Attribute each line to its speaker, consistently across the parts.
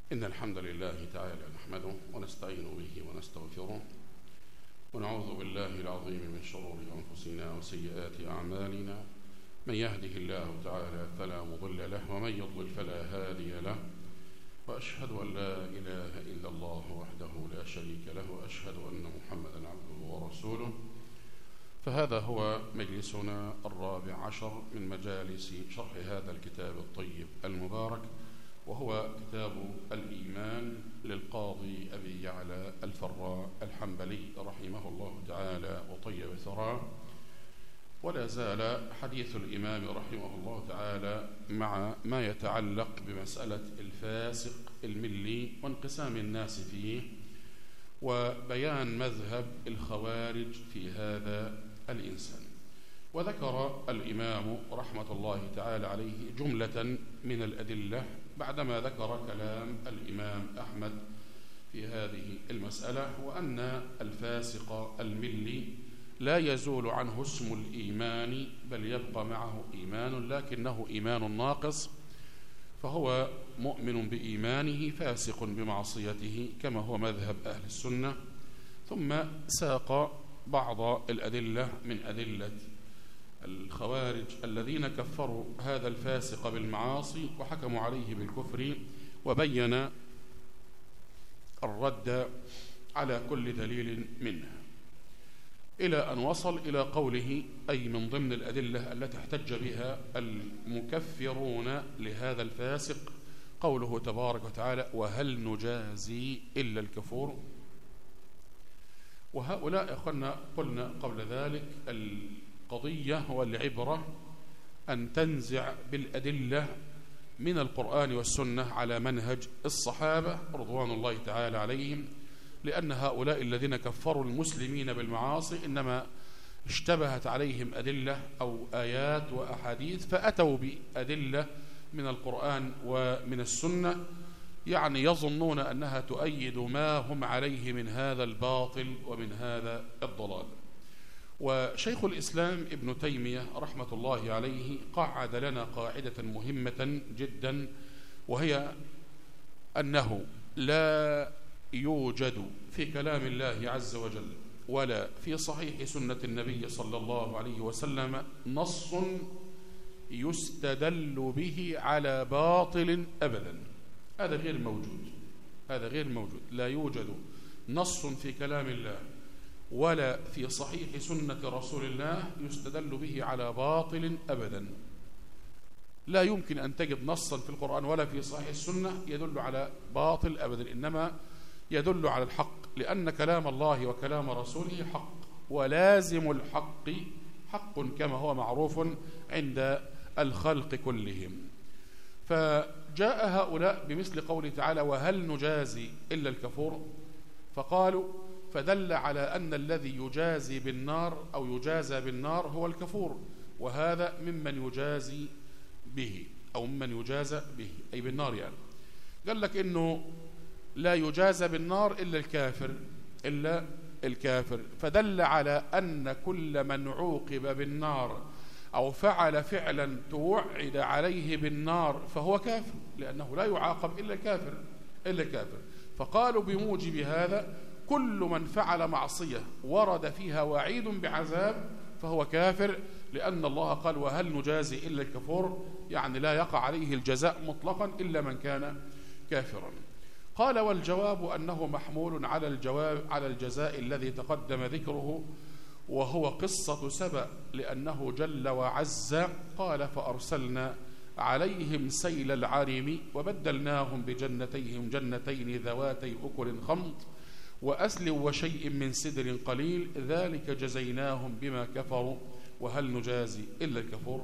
Speaker 1: إن الحمد لله تعالى نحمده ونستعين به ونستغفره ونعوذ بالله العظيم من شرور أنفسنا وسيئات أعمالنا. من يهده الله تعالى فلا مضل له ومن يضلل فلا هادي له، وأشهد أن لا إله إلا الله وحده لا شريك له، وأشهد أن محمدا عبده ورسوله. فهذا هو مجلسنا 14 من مجالس شرح هذا الكتاب الطيب المبارك، وهو كتاب الإيمان للقاضي أبي يعلى الفراء الحنبلي رحمه الله تعالى وطيب ثراه. ولا زال حديث الإمام رحمه الله تعالى مع ما يتعلق بمسألة الفاسق الملي وانقسام الناس فيه، وبيان مذهب الخوارج في هذا الإنسان. وذكر الإمام رحمة الله تعالى عليه جملة من الأدلة بعدما ذكر كلام الإمام أحمد في هذه المسألة، وأن الفاسق الملي لا يزول عنه اسم الإيمان بل يبقى معه إيمان، لكنه إيمان ناقص، فهو مؤمن بإيمانه فاسق بمعصيته كما هو مذهب أهل السنة. ثم ساق بعض الأدلة من أدلة الخوارج الذين كفروا هذا الفاسق بالمعاصي وحكموا عليه بالكفر، وبين الرد على كل دليل منها، إلى أن وصل إلى قوله، أي من ضمن الأدلة التي احتج بها المكفرون لهذا الفاسق، قوله تبارك وتعالى: وهل نجازي إلا الكفور. وهؤلاء قلنا قبل ذلك القضية والعبرة أن تنزع بالأدلة من القرآن والسنة على منهج الصحابة رضوان الله تعالى عليهم، لأن هؤلاء الذين كفروا المسلمين بالمعاصي إنما اشتبهت عليهم أدلة أو آيات وأحاديث، فأتوا بأدلة من القرآن ومن السنة، يعني يظنون أنها تؤيد ما هم عليه من هذا الباطل ومن هذا الضلال. وشيخ الإسلام ابن تيمية رحمة الله عليه قعد لنا قاعدة مهمة جدا، وهي أنه لا يوجد في كلام الله عز وجل ولا في صحيح سنة النبي صلى الله عليه وسلم نص يستدل به على باطل أبدا. هذا غير موجود، هذا غير موجود. لا يوجد نص في كلام الله ولا في صحيح سنة رسول الله يستدل به على باطل أبدا. لا يمكن أن تجد نصا في القرآن ولا في صحيح السنة يدل على باطل أبدا، إنما يدل على الحق، لأن كلام الله وكلام رسوله حق، ولازم الحق حق كما هو معروف عند الخلق كلهم. فجاء هؤلاء بمثل قوله تعالى: وهل نجازي إلا الكفور، فقالوا فدل على أن الذي يجازي بالنار أو يجازى بالنار هو الكفور، وهذا ممن يجازي به أو ممن يجازى به أي بالنار. يعني قال لك إنه لا يجازى بالنار إلا الكافر، فدل على أن كل من عوقب بالنار أو فعل فعلا توعد عليه بالنار فهو كافر، لأنه لا يعاقب إلا الكافر. فقالوا بموجب هذا كل من فعل معصية ورد فيها وعيد بعذاب فهو كافر، لأن الله قال: وهل نجازي إلا الكفور، يعني لا يقع عليه الجزاء مطلقا إلا من كان كافرا. قال: والجواب أنه محمول على الجزاء الذي تقدم ذكره، وهو قصة سبأ، لأنه جل وعز قال: فأرسلنا عليهم سيل العرم وبدلناهم بجنتيهم جنتين ذواتي أكل خمط وأسل وشيء من سدر قليل ذلك جزيناهم بما كفروا وهل نجازي إلا الكفور.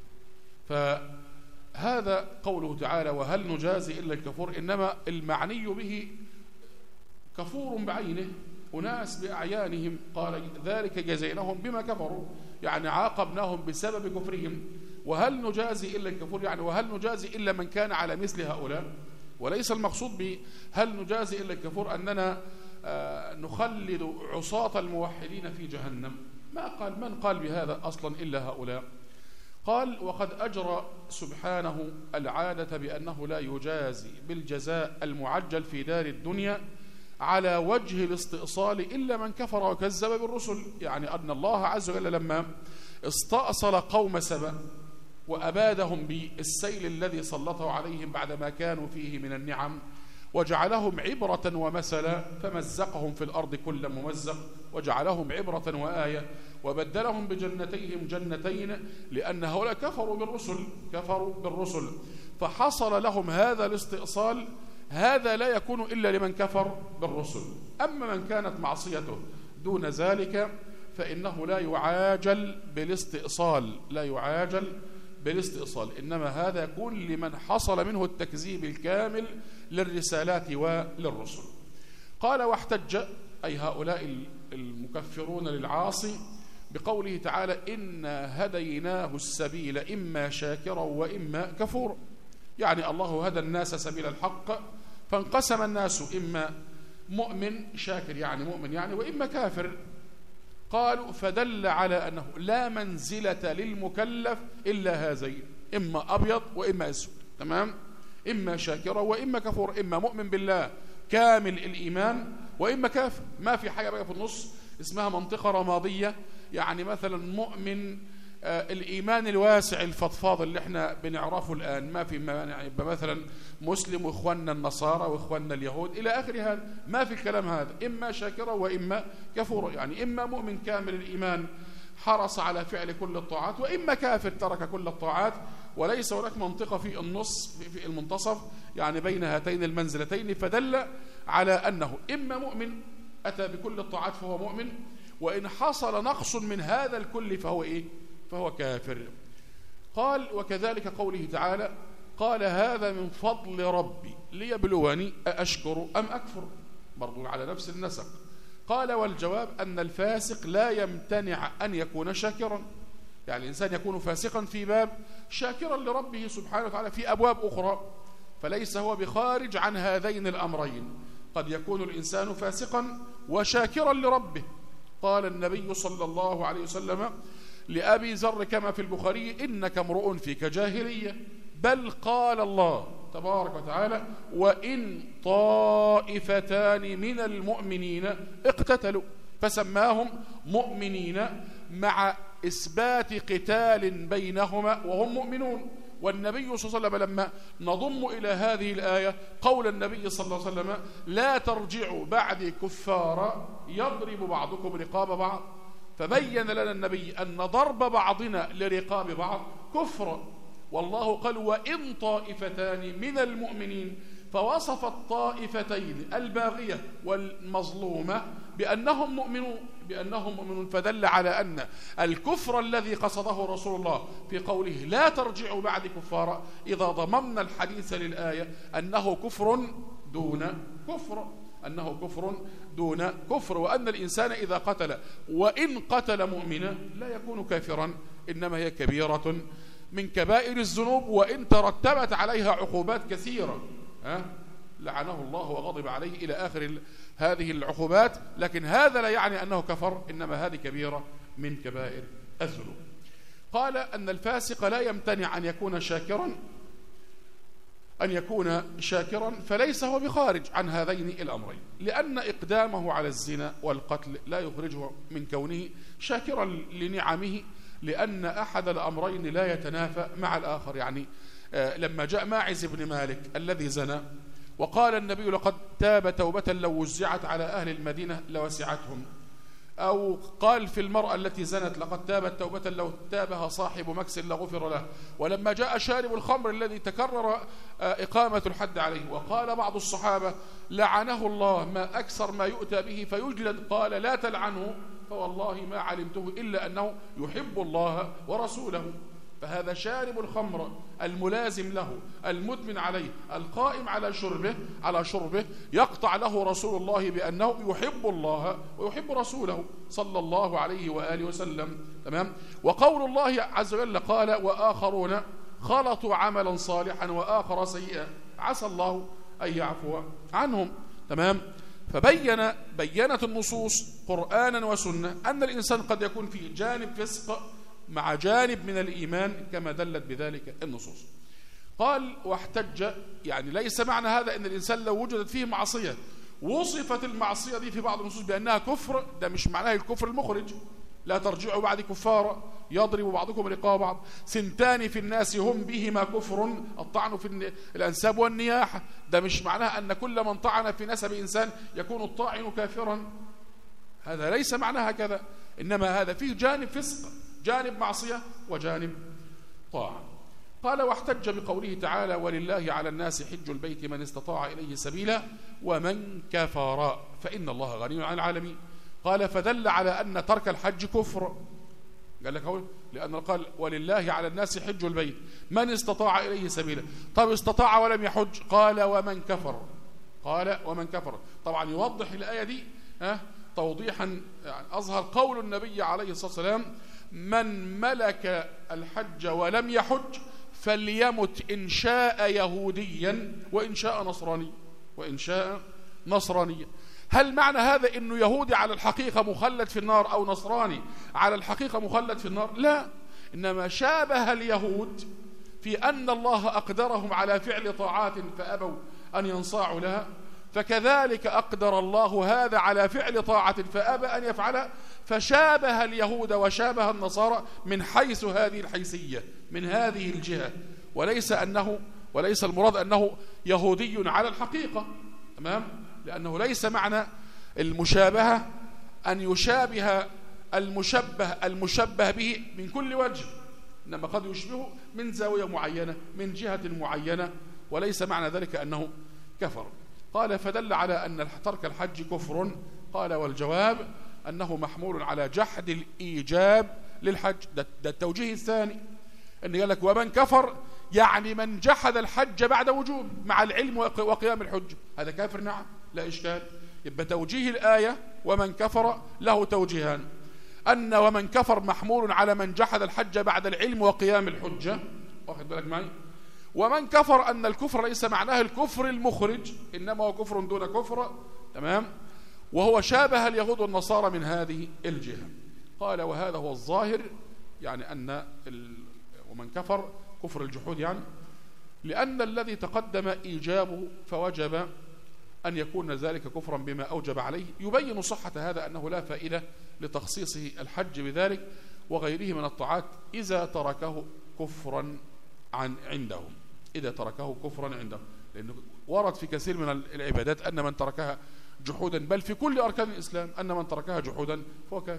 Speaker 1: فهذا قوله تعالى: وهل نجازي إلا الكفور، إنما المعني به كفور بعينه، أناس بأعيانهم، قال: ذلك جزيناهم بما كفروا، يعني عاقبناهم بسبب كفرهم. وهل نجازي إلا الكفور، يعني وهل نجازي إلا من كان على مثل هؤلاء، وليس المقصود بهل نجازي إلا الكفور أننا نخلد عصاة الموحدين في جهنم، ما قال من قال بهذا أصلا إلا هؤلاء. قال: وقد أجرى سبحانه العادة بأنه لا يجازي بالجزاء المعجل في دار الدنيا على وجه الاستئصال إلا من كفر وكذب بالرسل. يعني أن الله عز وجل لما استأصل قوم سبأ وأبادهم بالسيل الذي سلطه عليهم بعدما كانوا فيه من النعم، وجعلهم عبرة ومثلا، فمزقهم في الأرض كل ممزق، وجعلهم عبرة وآية، وبدلهم بجنتيهم جنتين، لأن هؤلاء كفروا بالرسل فحصل لهم هذا الاستئصال. هذا لا يكون إلا لمن كفر بالرسل. أما من كانت معصيته دون ذلك فإنه لا يعاجل بالاستئصال، إنما هذا يكون لمن حصل منه التكذيب الكامل للرسالات وللرسل. قال: واحتج أي هؤلاء المكفرون للعاصي بقوله تعالى: إنا هديناه السبيل إما شاكرا وإما كفورا. يعني الله هدى الناس سبيل الحق، فانقسم الناس إما مؤمن شاكر يعني مؤمن يعني، وإما كافر. قالوا: فدل على أنه لا منزلة للمكلف إلا هذين، إما أبيض وإما أسود، تمام؟ إما شاكرا وإما كفور، إما مؤمن بالله كامل الإيمان وإما كافر. ما في حاجة بقى في النص اسمها منطقة رمادية، يعني مثلا مؤمن الإيمان الواسع الفضفاض اللي احنا بنعرفه الآن، ما في يعني يبقى مثلا مسلم وإخواننا النصارى وإخواننا اليهود إلى آخر هذا، ما في الكلام هذا. إما شاكرا وإما كفورا، يعني إما مؤمن كامل الإيمان حرص على فعل كل الطاعات، وإما كافر ترك كل الطاعات، وليس هناك منطقة في النص في المنتصف يعني بين هاتين المنزلتين. فدل على أنه إما مؤمن أتى بكل الطاعات فهو مؤمن، وإن حصل نقص من هذا الكل فهو إيه؟ فهو كافر. قال: وكذلك قوله تعالى: قال هذا من فضل ربي ليبلوني أأشكر أم أكفر، برضو على نفس النسق. قال: والجواب أن الفاسق لا يمتنع أن يكون شاكرا، يعني الإنسان يكون فاسقا في باب، شاكرا لربه سبحانه وتعالى في أبواب أخرى، فليس هو بخارج عن هذين الأمرين. قد يكون الإنسان فاسقا وشاكرا لربه. قال النبي صلى الله عليه وسلم لأبي ذر كما في البخاري: إنك امرؤ فيك جاهلية، بل قال الله تبارك وتعالى: وإن طائفتان من المؤمنين اقتتلوا، فسماهم مؤمنين مع إثبات قتال بينهما وهم مؤمنون. والنبي صلى الله عليه وسلم لما نضم إلى هذه الآية قول النبي صلى الله عليه وسلم: لا ترجعوا بعد كفارا يضرب بعضكم رقاب بعض، فبين لنا النبي أن ضرب بعضنا لرقاب بعض كفر، والله قال: وإن طائفتان من المؤمنين، فوصف الطائفتين الباغية والمظلومة بأنهم مؤمنون، فدل على أن الكفر الذي قصده رسول الله في قوله لا ترجعوا بعد كفارا، إذا ضممنا الحديث للآية أنه كفر دون كفر، وأن الإنسان إذا قتل وإن قتل مؤمنا لا يكون كافرا، إنما هي كبيرة من كبائر الذنوب، وإن ترتبت عليها عقوبات كثيرة لعنه الله وغضب عليه إلى آخر هذه العقوبات، لكن هذا لا يعني أنه كفر، إنما هذه كبيرة من كبائر الذنوب. قال أن الفاسق لا يمتنع أن يكون شاكرا، فليس هو بخارج عن هذين الأمرين، لأن إقدامه على الزنا والقتل لا يخرجه من كونه شاكرا لنعمه، لأن أحد الأمرين لا يتنافى مع الآخر. يعني لما جاء ماعز بن مالك الذي زنى وقال النبي: لقد تاب توبة لو وزعت على أهل المدينة لوسعتهم، أو قال في المرأة التي زنت: لقد تابت توبة لو تابها صاحب مكس لغفر له. ولما جاء شارب الخمر الذي تكرر إقامة الحد عليه، وقال بعض الصحابة: لعنه الله، ما أكثر ما يؤتى به فيجلد، قال: لا تلعنه فوالله ما علمته إلا أنه يحب الله ورسوله. فهذا شارب الخمر الملازم له المدمن عليه القائم على شربه يقطع له رسول الله بأنه يحب الله ويحب رسوله صلى الله عليه وآله وسلم. تمام. وقول الله عز وجل قال: وآخرون خلطوا عملا صالحا وآخر سيئا عسى الله أن يعفو عنهم. تمام. بينت النصوص قرآنا وسنة أن الإنسان قد يكون في جانب فسق مع جانب من الإيمان كما دلت بذلك النصوص. قال واحتج، يعني ليس معنى هذا أن الإنسان لو وجدت فيه معصية وصفت المعصية دي في بعض النصوص بأنها كفر، ده مش معناه الكفر المخرج. لا ترجعوا بعد كفارا يضرب بعضكم رقاب بعض، سنتان في الناس هم بهما كفر، الطعن في الأنساب والنياحة، ده مش معناه أن كل من طعن في نسب إنسان يكون الطاعن كافرا، هذا ليس معناه هكذا، إنما هذا فيه جانب فسق، جانب معصية وجانب طاعة. قال واحتج بقوله تعالى ولله على الناس حج البيت من استطاع إليه سبيلا ومن كفر فإن الله غني عن العالمين. قال فدل على أن ترك الحج كفر، قال لك هو لأن قال ولله على الناس حج البيت من استطاع إليه سبيلا، طب استطاع ولم يحج، قال ومن كفر، قال ومن كفر. طبعا يوضح الآية دي توضيحا يعني أظهر قول النبي عليه الصلاة والسلام من ملك الحج ولم يحج فليمت إن شاء يهوديا وإن شاء نصرانيا، وإن شاء نصرانيا. هل معنى هذا أنه يهودي على الحقيقة مخلد في النار أو نصراني على الحقيقة مخلد في النار؟ لا، إنما شابه اليهود في أن الله أقدرهم على فعل طاعات فأبوا أن ينصاعوا لها، فكذلك أقدر الله هذا على فعل طاعة فأبى أن يفعلها، فشابه اليهود وشابه النصارى من حيث هذه الحيثية، من هذه الجهة، وليس المراد أنه يهودي على الحقيقة، تمام؟ لأنه ليس معنى المشابهة أن يشابه المشبه به من كل وجه، إنما قد يشبهه من زاوية معينة من جهة معينة، وليس معنى ذلك أنه كفر. قال فدل على أن ترك الحج كفر. قال والجواب أنه محمول على جحد الإيجاب للحج، ده التوجيه الثاني، أن قال لك ومن كفر يعني من جحد الحج بعد وجوب مع العلم وقيام الحج، هذا كافر نعم لا إشكال. يبقى توجيه الآية ومن كفر له توجيهان، أن ومن كفر محمول على من جحد الحج بعد العلم وقيام الحجة، واخد بالك معي؟ ومن كفر أن الكفر ليس معناه الكفر المخرج، إنما هو كفر دون كفر، تمام؟ وهو شابه اليهود والنصارى من هذه الجهة. قال وهذا هو الظاهر، يعني أن ومن كفر كفر الجحود، يعني لأن الذي تقدم إيجابه فوجب أن يكون ذلك كفرا بما أوجب عليه. يبين صحة هذا أنه لا فائدة لتخصيصه الحج بذلك وغيره من الطاعات إذا تركه كفرا عندهم، إذا تركه كفرا عندهم، لأنه ورد في كثير من العبادات أن من تركها جحودا، بل في كل أركان الإسلام أن من تركها جحودا فهو كافر.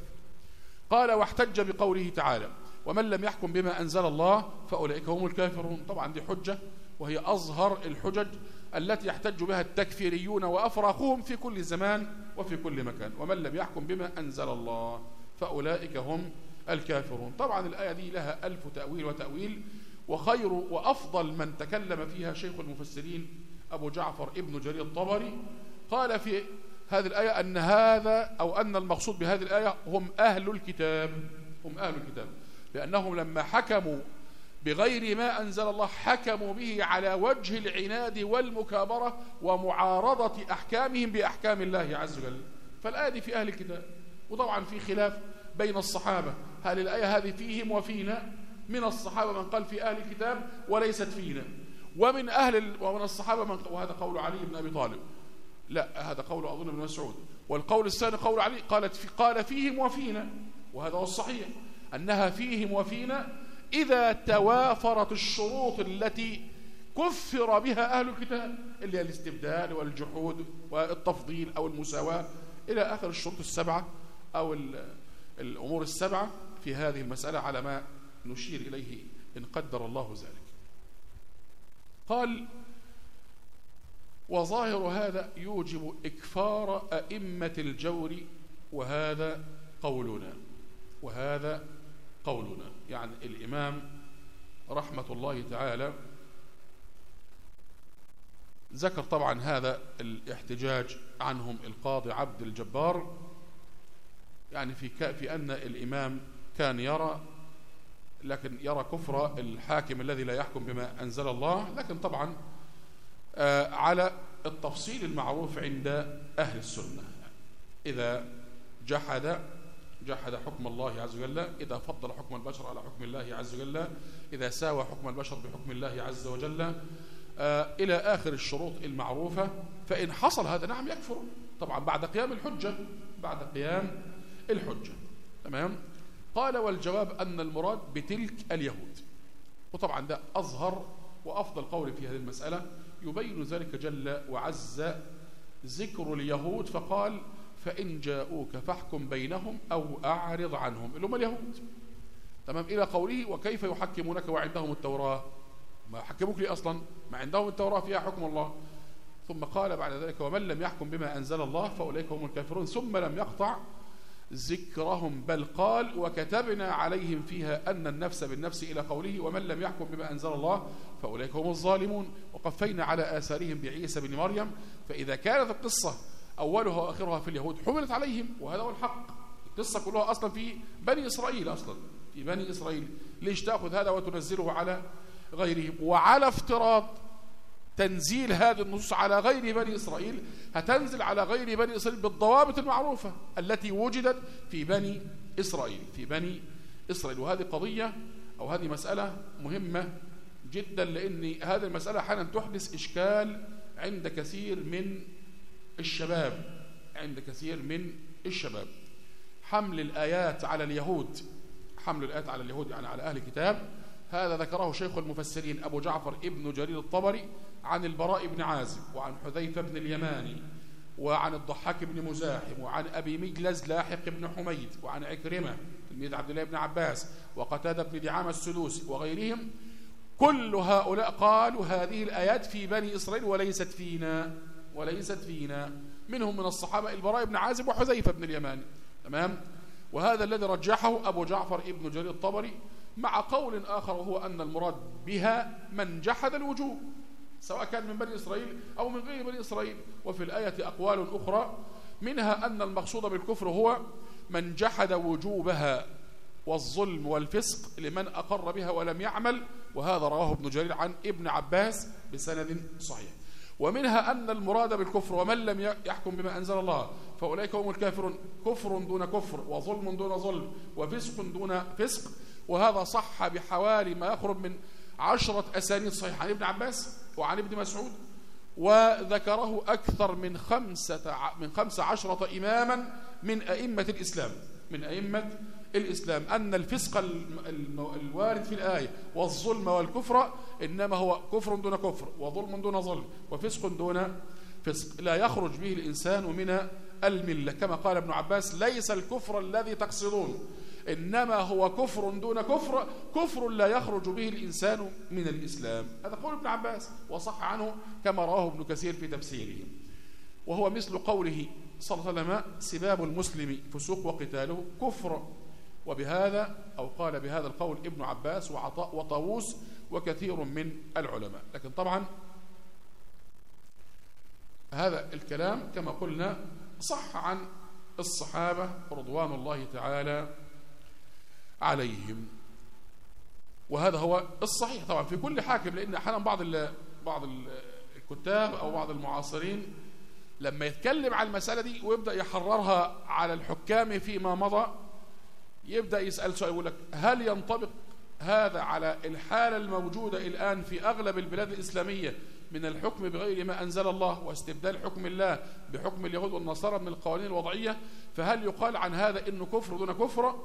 Speaker 1: قال واحتج بقوله تعالى ومن لم يحكم بما أنزل الله فأولئك هم الكافرون. طبعا دي حجة، وهي أظهر الحجج التي يحتج بها التكفيريون وأفراخهم في كل زمان وفي كل مكان، ومن لم يحكم بما أنزل الله فأولئك هم الكافرون. طبعا الآية دي لها ألف تأويل وتأويل، وخير وأفضل من تكلم فيها شيخ المفسرين أبو جعفر ابن جرير الطبري، قال في هذه الآية أن هذا أو أن المقصود بهذه الآية هم أهل الكتاب، هم أهل الكتاب، لأنهم لما حكموا بغير ما أنزل الله حكموا به على وجه العناد والمكابرة ومعارضة أحكامهم بأحكام الله عز وجل، فالآية دي في أهل الكتاب. وطبعا في خلاف بين الصحابة، هل الآية هذه فيهم وفينا؟ من الصحابة من قال في أهل الكتاب وليست فينا، ومن الصحابة من، وهذا قول علي بن أبي طالب، لا هذا قول أظن ابن مسعود، والقول الثاني قول علي قال فيهم وفينا، وهذا هو الصحيح أنها فيهم وفينا إذا توافرت الشروط التي كفر بها أهل الكتاب، اللي هي الاستبدال والجحود والتفضيل أو المساواة إلى آخر الشروط السبعة أو الأمور السبعة في هذه المسألة على ما نشير إليه إن قدر الله ذلك. قال وظاهر هذا يوجب إكفار أئمة الجور، وهذا قولنا يعني الإمام رحمة الله تعالى ذكر طبعا هذا الاحتجاج عنهم القاضي عبد الجبار، يعني في أن الإمام كان يرى كفر الحاكم الذي لا يحكم بما أنزل الله، لكن طبعا على التفصيل المعروف عند أهل السنة، إذا جحد جحد حكم الله عز وجل، إذا فضل حكم البشر على حكم الله عز وجل، إذا ساوى حكم البشر بحكم الله عز وجل، إلى آخر الشروط المعروفة. فإن حصل هذا نعم يكفر طبعا بعد قيام الحجة، بعد قيام الحجة. تمام. قال والجواب أن المراد بتلك اليهود، وطبعا ده أظهر وأفضل قول في هذه المسألة، يبين ذلك جل وعز ذكر اليهود فقال فإن جاءوك فاحكم بينهم أو أعرض عنهم، اللي هم اليهود. تمام. إلى قوله وكيف يحكمونك وعندهم التوراة، ما حكموك لي أصلا، ما عندهم التوراة فيها حكم الله. ثم قال بعد ذلك ومن لم يحكم بما أنزل الله فأولئك هم الكافرون، ثم لم يقطع ذكرهم بل قال وكتبنا عليهم فيها أن النفس بالنفس إلى قوله ومن لم يحكم بما أنزل الله فأولئك هم الظالمون، وقفينا على آثارهم بعيسى بن مريم. فإذا كانت القصة أولها وآخرها في اليهود حملت عليهم، وهذا هو الحق. القصة كلها أصلا في بني إسرائيل، أصلا في بني إسرائيل، ليش تأخذ هذا وتنزله على غيرهم؟ وعلى افتراض تنزيل هذه النصوص على غير بني إسرائيل، هتنزل على غير بني إسرائيل بالضوابط المعروفة التي وجدت في بني إسرائيل، في بني إسرائيل. وهذه قضية أو هذه مسألة مهمة جدا، لأن هذه المسألة أحيانا تحدث إشكال عند كثير من الشباب، عند كثير من الشباب. حمل الآيات على اليهود، حمل الآيات على اليهود يعني على أهل الكتاب، هذا ذكره شيخ المفسرين أبو جعفر ابن جرير الطبري عن البراء بن عازب وعن حذيفة بن اليماني وعن الضحاك بن مزاحم وعن أبي مجلز لاحق بن حميد وعن عكرمة تلميذ عبد الله بن عباس وقتادة بن دعامة السدوسي وغيرهم. كل هؤلاء قالوا هذه الآيات في بني إسرائيل وليست فينا، وليست فينا. منهم من الصحابة البراء بن عازب وحذيفة بن اليماني. تمام. وهذا الذي رجحه أبو جعفر ابن جرير الطبري، مع قول آخر وهو أن المراد بها من جحد الوجوب، سواء كان من بني إسرائيل أو من غير بني إسرائيل. وفي الآية أقوال أخرى، منها أن المقصود بالكفر هو من جحد وجوبها والظلم والفسق لمن أقر بها ولم يعمل، وهذا رواه ابن جرير عن ابن عباس بسند صحيح. ومنها أن المراد بالكفر ومن لم يحكم بما أنزل الله فأولئك هم الكافرون، كفر دون كفر وظلم دون ظلم وفسق دون فسق. وهذا صح بحوالي ما يقرب من 10 أسانيد صحيحة عن ابن عباس وعن ابن مسعود، وذكره أكثر من 15 إماما من أئمة الإسلام، من أئمة الإسلام، أن الفسق الوارد في الآية والظلم والكفر إنما هو كفر دون كفر وظلم دون ظلم وفسق دون فسق، لا يخرج به الإنسان من الملة. كما قال ابن عباس ليس الكفر الذي تقصدون، إنما هو كفر دون كفر، كفر لا يخرج به الإنسان من الإسلام. هذا قول ابن عباس وصح عنه كما رواه ابن كثير في تفسيره. وهو مثل قوله صلى الله عليه وسلم سباب المسلم فسوق وقتاله كفر. وبهذا أو قال بهذا القول ابن عباس وعطاء وطاووس وكثير من العلماء. لكن طبعا هذا الكلام كما قلنا صح عن الصحابة رضوان الله تعالى عليهم، وهذا هو الصحيح طبعا في كل حاكم. لأن أحيانا بعض الكتاب أو بعض المعاصرين لما يتكلم عن المسألة دي ويبدأ يحررها على الحكام فيما مضى، يبدأ يسأل سؤال يقول لك هل ينطبق هذا على الحالة الموجودة الآن في أغلب البلاد الإسلامية من الحكم بغير ما أنزل الله واستبدال حكم الله بحكم اليهود والنصارى من القوانين الوضعية، فهل يقال عن هذا إنه كفر دون كفر؟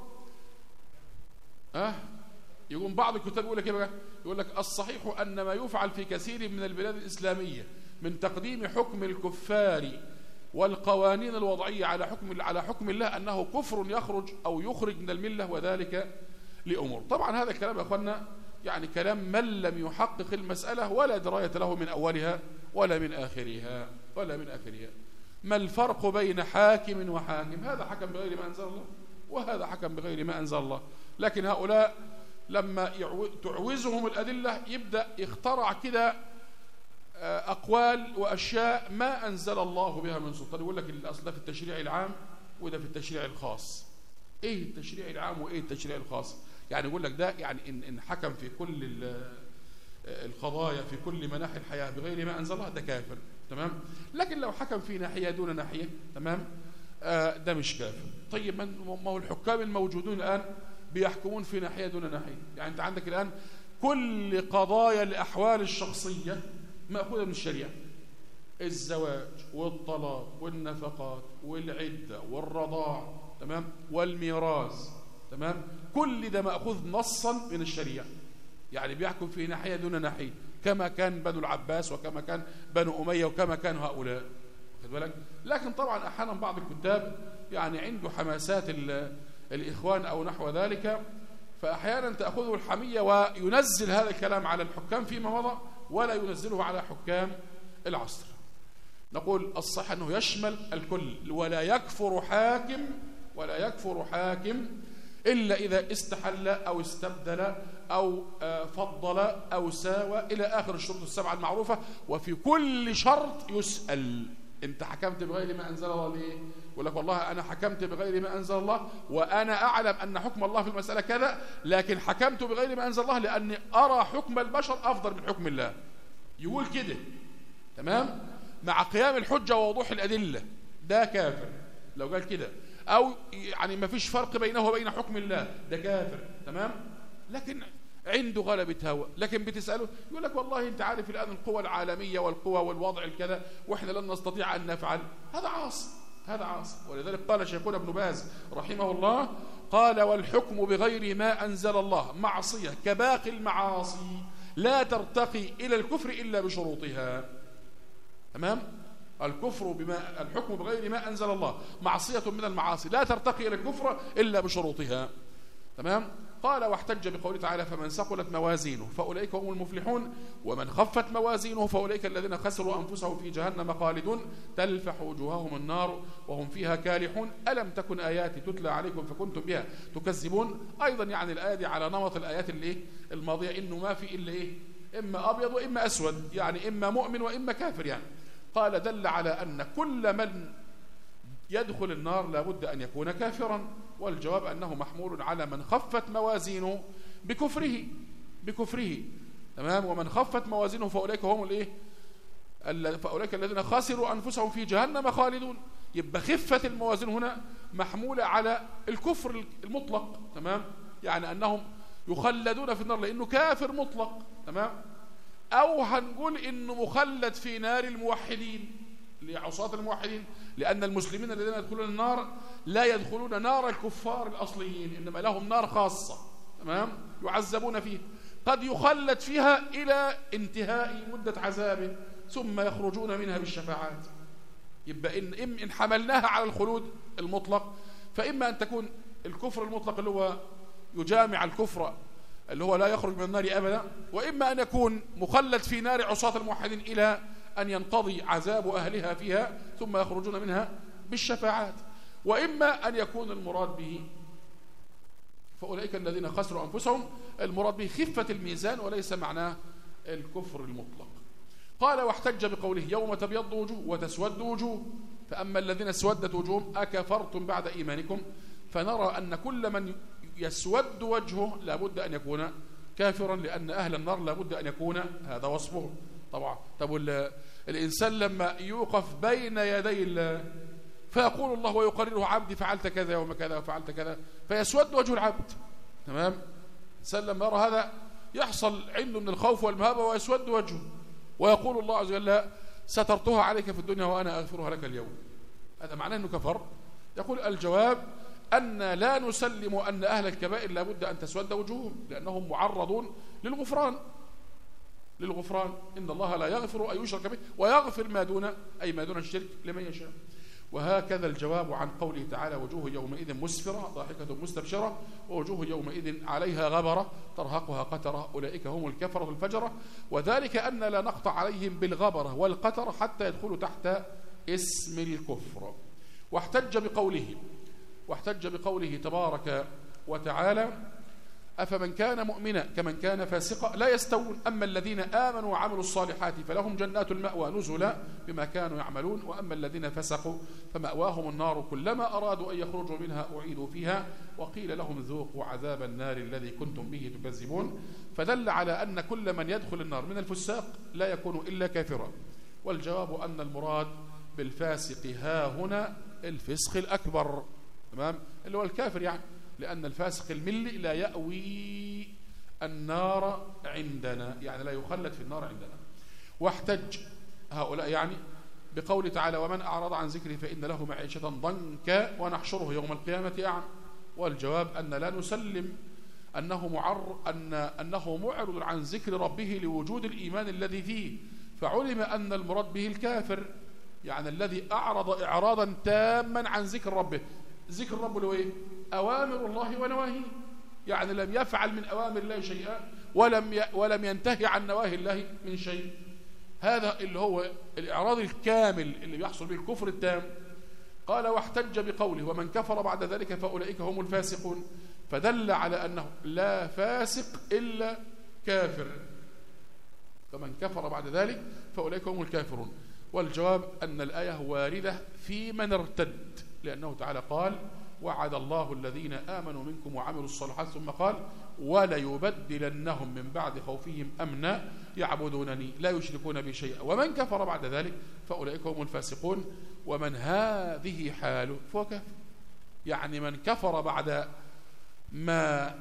Speaker 1: يقوم بعض الكتاب يقول لك ايه بقى؟ يقول لك الصحيح أن ما يفعل في كثير من البلاد الإسلامية من تقديم حكم الكفار والقوانين الوضعية على حكم الله أنه كفر يخرج أو يخرج من الملة، وذلك لأمور. طبعا هذا الكلام يا أخوانا يعني كلام من لم يحقق المسألة ولا دراية له من أولها ولا من آخرها ولا من آخرها. ما الفرق بين حاكم وحاكم؟ هذا حكم بغير ما أنزل الله وهذا حكم بغير ما أنزل الله. لكن هؤلاء لما تعوزهم الأدلة يبدأ يخترع كده أقوال وأشياء ما أنزل الله بها من سلطان. يقول لك الأصل ده في التشريع العام وده في التشريع الخاص. إيه التشريع العام وإيه التشريع الخاص؟ يعني يقول لك ده يعني إن حكم في كل القضايا في كل مناحي الحياة بغير ما أنزل الله ده كافر. تمام. لكن لو حكم في ناحية دون ناحية تمام ده مش كافر. طيب ما هو الحكام الموجودون الآن بيحكمون في ناحية دون ناحية. يعني أنت عندك الآن كل قضايا الأحوال الشخصية مأخوذة من الشريعة، الزواج والطلاق والنفقات والعدة والرضاع، تمام، والميراث، تمام، كل ده مأخوذ نصا من الشريعة. يعني بيحكم في ناحية دون ناحية، كما كان بنو العباس وكما كان بنو أمية وكما كان هؤلاء، خد بالك. لكن طبعا أحيانا بعض الكتاب يعني عنده حماسات الإخوان أو نحو ذلك، فأحيانا تأخذه الحمية وينزل هذا الكلام على الحكام فيما مضى ولا ينزله على حكام العصر. نقول الصح أنه يشمل الكل، ولا يكفر حاكم إلا إذا استحل أو استبدل أو فضل أو ساوى إلى آخر الشروط السبعة المعروفة. وفي كل شرط يسأل: أنت حكمت بغير ما أنزل الله ليه؟ يقول لك والله أنا حكمت بغير ما أنزل الله وأنا أعلم أن حكم الله في المسألة كذا، لكن حكمت بغير ما أنزل الله لأني أرى حكم البشر أفضل من حكم الله. يقول كده، تمام، مع قيام الحجة ووضوح الأدلة، ده كافر لو قال كده. أو يعني ما فيش فرق بينه وبين حكم الله، ده كافر، تمام. لكن عنده غلبة هوى، لكن بتسأله يقول لك والله أنت عارف الآن القوى العالمية والقوى والوضع الكذا وإحنا لن نستطيع أن نفعل. هذا عاصي. ولذلك قال شيخنا ابن باز رحمه الله، قال: والحكم بغير ما أنزل الله معصية كباقي المعاصي لا ترتقي إلى الكفر إلا بشروطها. تمام؟ الحكم بغير ما أنزل الله معصية من المعاصي لا ترتقي إلى الكفر إلا بشروطها. تمام؟ قال: واحتج بقوله تعالى: فمن ثقلت موازينه فأولئك هم المفلحون ومن خفت موازينه فأولئك الذين خسروا أنفسهم في جهنم خالدون تلفح وجوههم النار وهم فيها كالحون ألم تكن آياتي تتلى عليكم فكنتم بها تكذبون. أيضا يعني الآية دي على نمط الآيات الماضية، إنه ما في إلا إما أبيض وإما أسود، يعني إما مؤمن وإما كافر. يعني قال: دل على أن كل من يدخل النار لابد أن يكون كافرا، والجواب أنه محمول على من خفت موازينه بكفره. تمام؟ ومن خفت موازينه فأولئك هم فأولئك الذين خسروا أنفسهم في جهنم خالدون. يبقى خفة الموازين هنا محمولة على الكفر المطلق. تمام؟ يعني أنهم يخلدون في النار لأنه كافر مطلق. تمام؟ أو هنقول إنه مخلد في نار الموحدين لعصاة الموحدين، لأن المسلمين الذين يدخلون النار لا يدخلون نار الكفار الأصليين، إنما لهم نار خاصة. تمام؟ يعذبون فيه، قد يخلد فيها إلى انتهاء مدة عذابه ثم يخرجون منها بالشفاعات. يبقى إن حملناها على الخلود المطلق، فإما أن تكون الكفر المطلق اللي هو يجامع الكفر اللي هو لا يخرج من النار أبدا، وإما أن يكون مخلد في نار عصاة الموحدين إلى أن ينقضي عذاب أهلها فيها ثم يخرجون منها بالشفاعات، وإما أن يكون المراد به فأولئك الذين خسروا أنفسهم المراد به خفة الميزان وليس معناه الكفر المطلق. قال: واحتج بقوله: يوم تبيض وجوه وتسود وجوه فأما الذين اسودت وجوههم أكفرتم بعد إيمانكم فنرى أن كل من يسود وجهه لابد أن يكون كافرا، لأن أهل النار لابد أن يكون هذا وصفه. طبعا طب الإنسان لما يوقف بين يدي الله فيقول الله ويقرره: عبدي فعلت كذا يوم كذا وفعلت كذا، فيسود وجه العبد. تمام؟ الإنسان لما يرى هذا يحصل عنده من الخوف والمهابة ويسود وجهه، ويقول الله عز وجل: سترتها عليك في الدنيا وأنا أغفرها لك اليوم. هذا معناه أنه كفر. يقول: الجواب أن لا نسلم أن أهل الكبائر لابد أن تسود وجوههم، لأنهم معرضون للغفران. إن الله لا يغفر أن يشرك به ويغفر ما دون الشرك لمن يشاء. وهكذا الجواب عن قوله تعالى: وجوه يومئذ مسفرة ضاحكة مستبشرة ووجوه يومئذ عليها غبرة ترهقها قترة أولئك هم الكفرة الفجرة. وذلك أن لا نقطع عليهم بالغبرة والقترة حتى يدخلوا تحت اسم الكفر. واحتج بقوله تبارك وتعالى: أفمن كان مؤمنا كمن كان فاسقا لا يستوون، أما الذين آمنوا وعملوا الصالحات فلهم جنات المأوى نزلا بما كانوا يعملون، وأما الذين فسقوا فمأواهم النار كلما أرادوا أن يخرجوا منها أعيدوا فيها وقيل لهم ذوقوا عذاب النار الذي كنتم به تكذبون. فدل على أن كل من يدخل النار من الفساق لا يكون إلا كافرا. والجواب أن المراد بالفاسق ها هنا الفسق الأكبر، تمام، اللي هو الكافر يعني، لأن الفاسق الملي لا يأوي النار عندنا، يعني لا يخلد في النار عندنا. واحتج هؤلاء يعني بقوله تعالى: ومن أعرض عن ذكري فإن له معيشة ضنكا ونحشره يوم القيامة أعمى. والجواب أن لا نسلم أنه معرض عن ذكر ربه لوجود الإيمان الذي فيه، فعلم أن المراد به الكافر، يعني الذي أعرض إعراضا تاما عن ذكر ربه. ذكر ربه له إيه؟ أوامر الله ونواهيه، يعني لم يفعل من أوامر الله شيئا ولم ينتهي عن نواهي الله من شيء. هذا اللي هو الإعراض الكامل اللي بيحصل به الكفر التام. قال: واحتج بقوله: ومن كفر بعد ذلك فأولئك هم الفاسقون، فدل على أنه لا فاسق إلا كافر، فمن كفر بعد ذلك فأولئك هم الكافرون. والجواب أن الآية واردة في من ارتد، لأنه تعالى قال: وعد الله الذين آمنوا منكم وعملوا الصالحات، ثم قال: وليبدلنهم من بعد خوفهم أمنا يعبدونني لا يشركون بي شيئا، ومن كفر بعد ذلك فأولئك هم الفاسقون. ومن هذه حاله فهو كافر، يعني من كفر بعد ما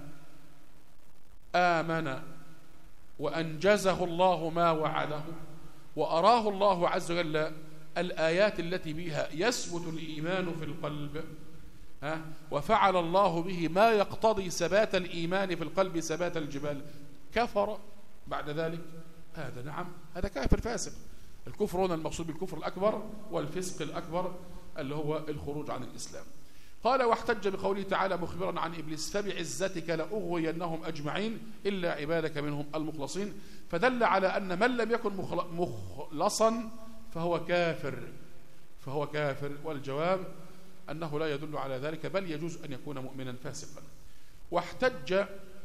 Speaker 1: آمن وأنجزه الله ما وعده وأراه الله عز وجل الآيات التي بها يثبت الإيمان في القلب، وفعل الله به ما يقتضي ثبات الإيمان في القلب ثبات الجبال، كفر بعد ذلك، هذا نعم هذا كافر فاسق. الكفر هنا المقصود بالكفر الأكبر والفسق الأكبر اللي هو الخروج عن الإسلام. قال: واحتج بقوله تعالى مخبرا عن إبليس: فبعزتك لأغوينهم أجمعين إلا عبادك منهم المخلصين، فدل على أن من لم يكن مخلصا فهو كافر. والجواب أنه لا يدل على ذلك، بل يجوز أن يكون مؤمنا فاسقا. واحتج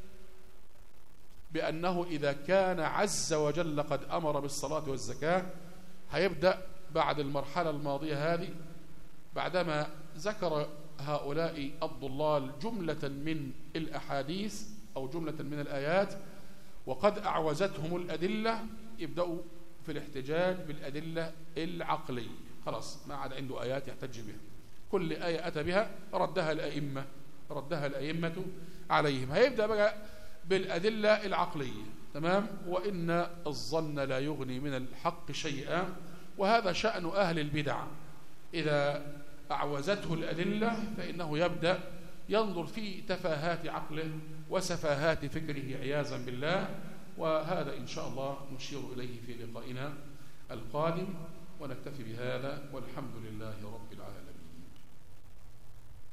Speaker 1: بأنه إذا كان عز وجل قد أمر بالصلاة والزكاة، هيبدأ بعد المرحلة الماضية هذه بعدما ذكر هؤلاء الضلال جملة من الأحاديث أو جملة من الآيات وقد أعوزتهم الأدلة، يبدأوا في الاحتجاج بالأدلة العقلية. خلاص ما عاد عنده آيات يحتج بها، كل آية أتى بها ردها الأئمة عليهم. هيبدأ بقى بالأدلة العقلية، تمام. وإن الظن لا يغني من الحق شيئا، وهذا شأن أهل البدع، إذا أعوزته الأدلة فإنه يبدأ ينظر في تفاهات عقله وسفاهات فكره عياذا بالله. وهذا إن شاء الله نشير إليه في لقائنا القادم، ونكتفي بهذا، والحمد لله رب العالمين.